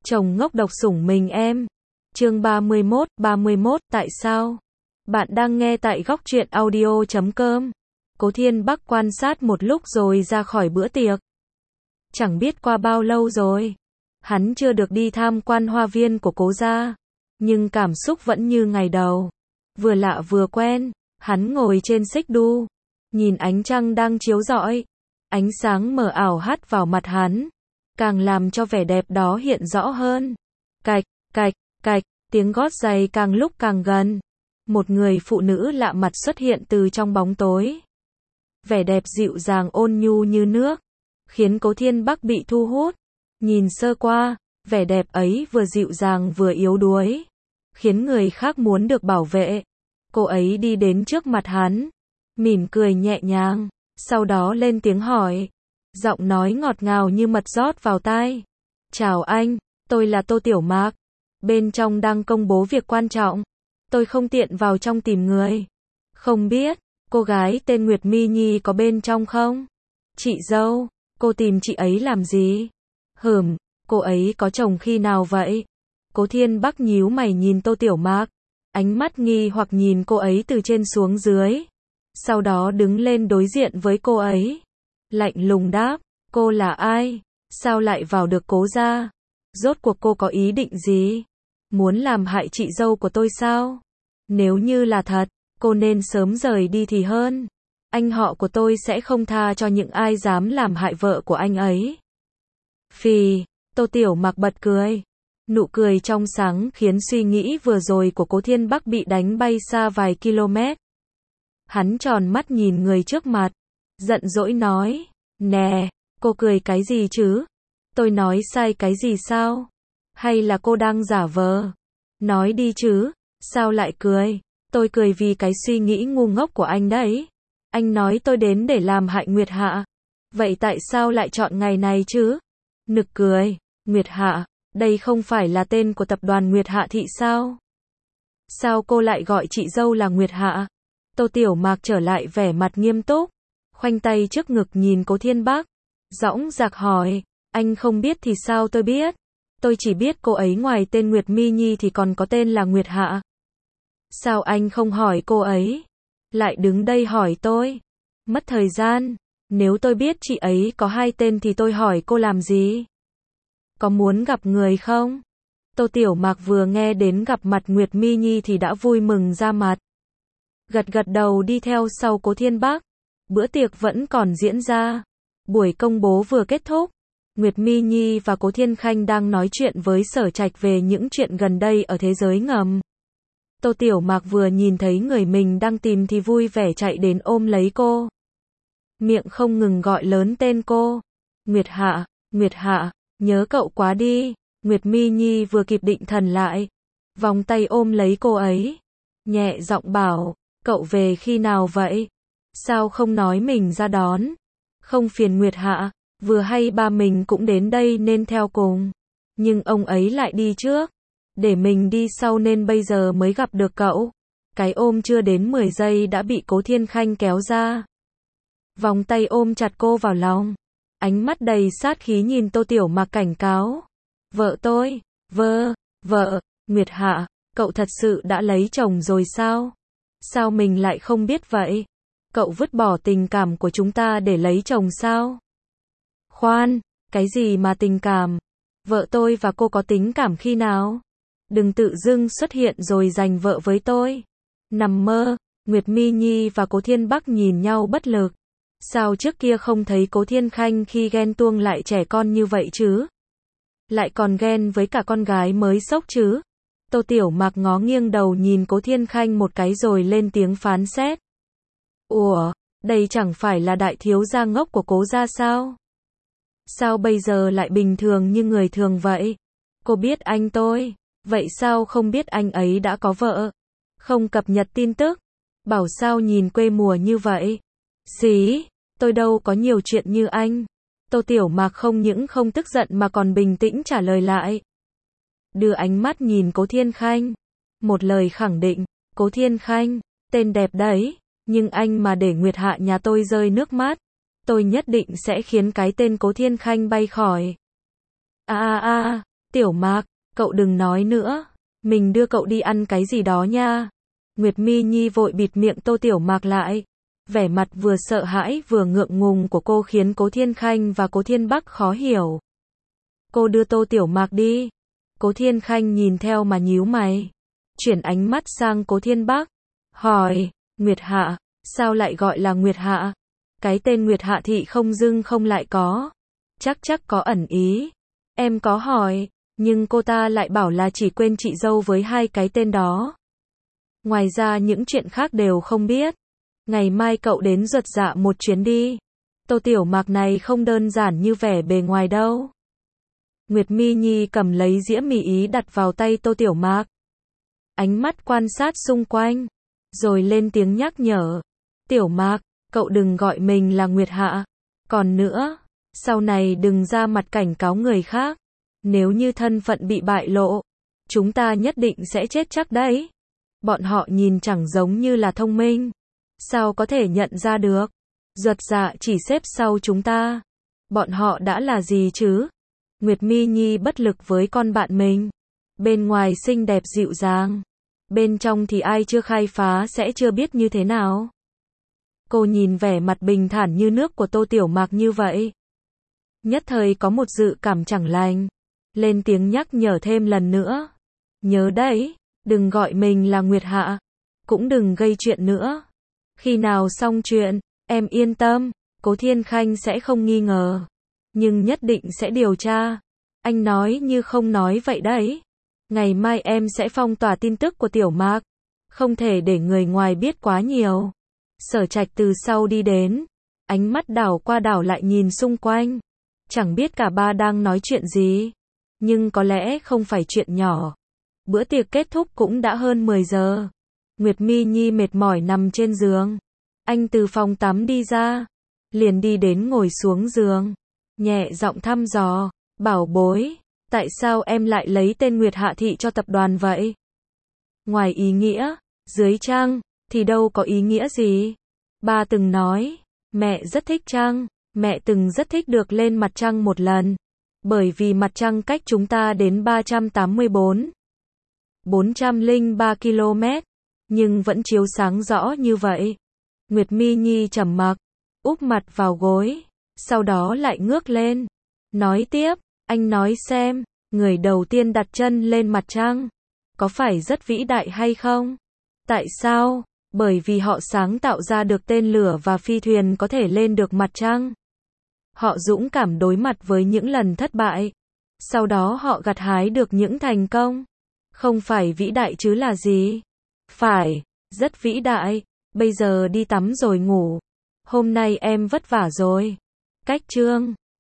Chồng ngốc độc sủng mình em. Chương 31, tại sao? Bạn đang nghe tại góc truyện audio.com. Cố Thiên Bắc quan sát một lúc rồi ra khỏi bữa tiệc. Chẳng biết qua bao lâu rồi, hắn chưa được đi tham quan hoa viên của Cố gia, nhưng cảm xúc vẫn như ngày đầu. Vừa lạ vừa quen, hắn ngồi trên xích đu, nhìn ánh trăng đang chiếu rọi. Ánh sáng mờ ảo hắt vào mặt hắn, càng làm cho vẻ đẹp đó hiện rõ hơn. Cạch, cạch, cạch, tiếng gót giày càng lúc càng gần. Một người phụ nữ lạ mặt xuất hiện từ trong bóng tối. Vẻ đẹp dịu dàng ôn nhu như nước, khiến Cố Thiên Bắc bị thu hút. Nhìn sơ qua, vẻ đẹp ấy vừa dịu dàng vừa yếu đuối, khiến người khác muốn được bảo vệ. Cô ấy đi đến trước mặt hắn, mỉm cười nhẹ nhàng, sau đó lên tiếng hỏi. Giọng nói ngọt ngào như mật rót vào tai. Chào anh, tôi là Tô Tiểu Mạc. Bên trong đang công bố việc quan trọng. Tôi không tiện vào trong tìm người. Không biết, cô gái tên Nguyệt Mi Nhi có bên trong không? Chị dâu, cô tìm chị ấy làm gì? Cô ấy có chồng khi nào vậy? Cố Thiên Bắc nhíu mày nhìn Tô Tiểu Mạc, ánh mắt nghi hoặc nhìn cô ấy từ trên xuống dưới. Sau đó đứng lên đối diện với cô ấy, lạnh lùng đáp, cô là ai? Sao lại vào được Cố gia? Rốt cuộc cô có ý định gì? Muốn làm hại chị dâu của tôi sao? Nếu như là thật, cô nên sớm rời đi thì hơn. Anh họ của tôi sẽ không tha cho những ai dám làm hại vợ của anh ấy. Phì, Tô Tiểu Mạc bật cười. Nụ cười trong sáng khiến suy nghĩ vừa rồi của Cố Thiên Bắc bị đánh bay xa vài km. Hắn tròn mắt nhìn người trước mặt, giận dỗi nói, nè, cô cười cái gì chứ? Tôi nói sai cái gì sao? Hay là cô đang giả vờ? Nói đi chứ, sao lại cười? Tôi cười vì cái suy nghĩ ngu ngốc của anh đấy. Anh nói tôi đến để làm hại Nguyệt Hạ. Vậy tại sao lại chọn ngày này chứ? Nực cười, Nguyệt Hạ, đây không phải là tên của tập đoàn Nguyệt Hạ Thị sao? Sao cô lại gọi chị dâu là Nguyệt Hạ? Tô Tiểu Mạc trở lại vẻ mặt nghiêm túc, khoanh tay trước ngực nhìn Cố Thiên Bắc, dõng dạc hỏi, anh không biết thì sao tôi biết? Tôi chỉ biết cô ấy ngoài tên Nguyệt Mi Nhi thì còn có tên là Nguyệt Hạ. Sao anh không hỏi cô ấy? Lại đứng đây hỏi tôi. Mất thời gian, nếu tôi biết chị ấy có hai tên thì tôi hỏi cô làm gì? Có muốn gặp người không? Tô Tiểu Mạc vừa nghe đến gặp mặt Nguyệt Mi Nhi thì đã vui mừng ra mặt. Gật gật đầu đi theo sau Cố Thiên Bắc. Bữa tiệc vẫn còn diễn ra. Buổi công bố vừa kết thúc. Nguyệt Mi Nhi và Cố Thiên Khanh đang nói chuyện với Sở Trạch về những chuyện gần đây ở thế giới ngầm. Tô Tiểu Mạc vừa nhìn thấy người mình đang tìm thì vui vẻ chạy đến ôm lấy cô. Miệng không ngừng gọi lớn tên cô. Nguyệt Hạ, nhớ cậu quá đi. Nguyệt Mi Nhi vừa kịp định thần lại, vòng tay ôm lấy cô ấy, nhẹ giọng bảo, cậu về khi nào vậy? Sao không nói mình ra đón? Không phiền Nguyệt Hạ, vừa hay ba mình cũng đến đây nên theo cùng. Nhưng ông ấy lại đi trước, để mình đi sau nên bây giờ mới gặp được cậu. Cái ôm chưa đến 10 giây đã bị Cố Thiên Khanh kéo ra. Vòng tay ôm chặt cô vào lòng, ánh mắt đầy sát khí nhìn Tô Tiểu Mạc cảnh cáo. Vợ tôi, vợ, Nguyệt Hạ, cậu thật sự đã lấy chồng rồi sao? Sao mình lại không biết vậy? Cậu vứt bỏ tình cảm của chúng ta để lấy chồng sao? Khoan, cái gì mà tình cảm? Vợ tôi và cô có tình cảm khi nào? Đừng tự dưng xuất hiện rồi giành vợ với tôi. Nằm mơ, Nguyệt Mi Nhi và Cố Thiên Bắc nhìn nhau bất lực. Sao trước kia không thấy Cố Thiên Khanh khi ghen tuông lại trẻ con như vậy chứ? Lại còn ghen với cả con gái mới xốc chứ? Tô Tiểu Mạc ngó nghiêng đầu nhìn Cố Thiên Khanh một cái rồi lên tiếng phán xét. Ủa, đây chẳng phải là đại thiếu gia ngốc của Cố gia sao? Sao bây giờ lại bình thường như người thường vậy? Cô biết anh tôi, vậy sao không biết anh ấy đã có vợ? Không cập nhật tin tức, bảo sao nhìn quê mùa như vậy? Xí, tôi đâu có nhiều chuyện như anh. Tô Tiểu Mạc không những không tức giận mà còn bình tĩnh trả lời lại. Đưa ánh mắt nhìn Cố Thiên Khanh. Một lời khẳng định, Cố Thiên Khanh, tên đẹp đấy, nhưng anh mà để Nguyệt Hạ nhà tôi rơi nước mắt, tôi nhất định sẽ khiến cái tên Cố Thiên Khanh bay khỏi. Tiểu Mạc, cậu đừng nói nữa. Mình đưa cậu đi ăn cái gì đó nha. Nguyệt Mi Nhi vội bịt miệng Tô Tiểu Mạc lại. Vẻ mặt vừa sợ hãi vừa ngượng ngùng của cô khiến Cố Thiên Khanh và Cố Thiên Bắc khó hiểu. Cô đưa Tô Tiểu Mạc đi. Cố Thiên Khanh nhìn theo mà nhíu mày. Chuyển ánh mắt sang Cố Thiên Bắc. Hỏi, Nguyệt Hạ, sao lại gọi là Nguyệt Hạ? Cái tên Nguyệt Hạ thị không dưng không lại có. Chắc có ẩn ý. Em có hỏi, nhưng cô ta lại bảo là chỉ quên chị dâu với hai cái tên đó. Ngoài ra những chuyện khác đều không biết. Ngày mai cậu đến Duật Dạ một chuyến đi. Tô Tiểu Mạc này không đơn giản như vẻ bề ngoài đâu. Nguyệt Mi Nhi cầm lấy dĩa mì ý đặt vào tay Tô Tiểu Mạc. Ánh mắt quan sát xung quanh. Rồi lên tiếng nhắc nhở. Tiểu Mạc, cậu đừng gọi mình là Nguyệt Hạ. Còn nữa, sau này đừng ra mặt cảnh cáo người khác. Nếu như thân phận bị bại lộ, chúng ta nhất định sẽ chết chắc đấy. Bọn họ nhìn chẳng giống như là thông minh. Sao có thể nhận ra được? Duật Dạ chỉ xếp sau chúng ta. Bọn họ đã là gì chứ? Nguyệt Mi Nhi bất lực với con bạn mình. Bên ngoài xinh đẹp dịu dàng. Bên trong thì ai chưa khai phá sẽ chưa biết như thế nào. Cô nhìn vẻ mặt bình thản như nước của Tô Tiểu Mạc như vậy. Nhất thời có một dự cảm chẳng lành. Lên tiếng nhắc nhở thêm lần nữa. Nhớ đấy, đừng gọi mình là Nguyệt Hạ. Cũng đừng gây chuyện nữa. Khi nào xong chuyện, em yên tâm, Cố Thiên Khanh sẽ không nghi ngờ. Nhưng nhất định sẽ điều tra. Anh nói như không nói vậy đấy. Ngày mai em sẽ phong tỏa tin tức của Tiểu Mạc. Không thể để người ngoài biết quá nhiều. Sở Trạch từ sau đi đến. Ánh mắt đảo qua đảo lại nhìn xung quanh. Chẳng biết cả ba đang nói chuyện gì. Nhưng có lẽ không phải chuyện nhỏ. Bữa tiệc kết thúc cũng đã hơn 10 giờ. Nguyệt Mi Nhi mệt mỏi nằm trên giường. Anh từ phòng tắm đi ra. Liền đi đến ngồi xuống giường. Nhẹ giọng thăm dò. Bảo bối, tại sao em lại lấy tên Nguyệt Hạ thị cho tập đoàn vậy? Ngoài ý nghĩa, dưới trăng, thì đâu có ý nghĩa gì. Ba từng nói, mẹ rất thích trăng. Mẹ từng rất thích được lên mặt trăng một lần. Bởi vì mặt trăng cách chúng ta đến 403 km. Nhưng vẫn chiếu sáng rõ như vậy. Nguyệt Mi Nhi trầm mặc, úp mặt vào gối. Sau đó lại ngước lên. Nói tiếp, anh nói xem, người đầu tiên đặt chân lên mặt trăng. Có phải rất vĩ đại hay không? Tại sao? Bởi vì họ sáng tạo ra được tên lửa và phi thuyền có thể lên được mặt trăng. Họ dũng cảm đối mặt với những lần thất bại. Sau đó họ gặt hái được những thành công. Không phải vĩ đại chứ là gì? Phải, rất vĩ đại. Bây giờ đi tắm rồi ngủ. Hôm nay em vất vả rồi. Cách chương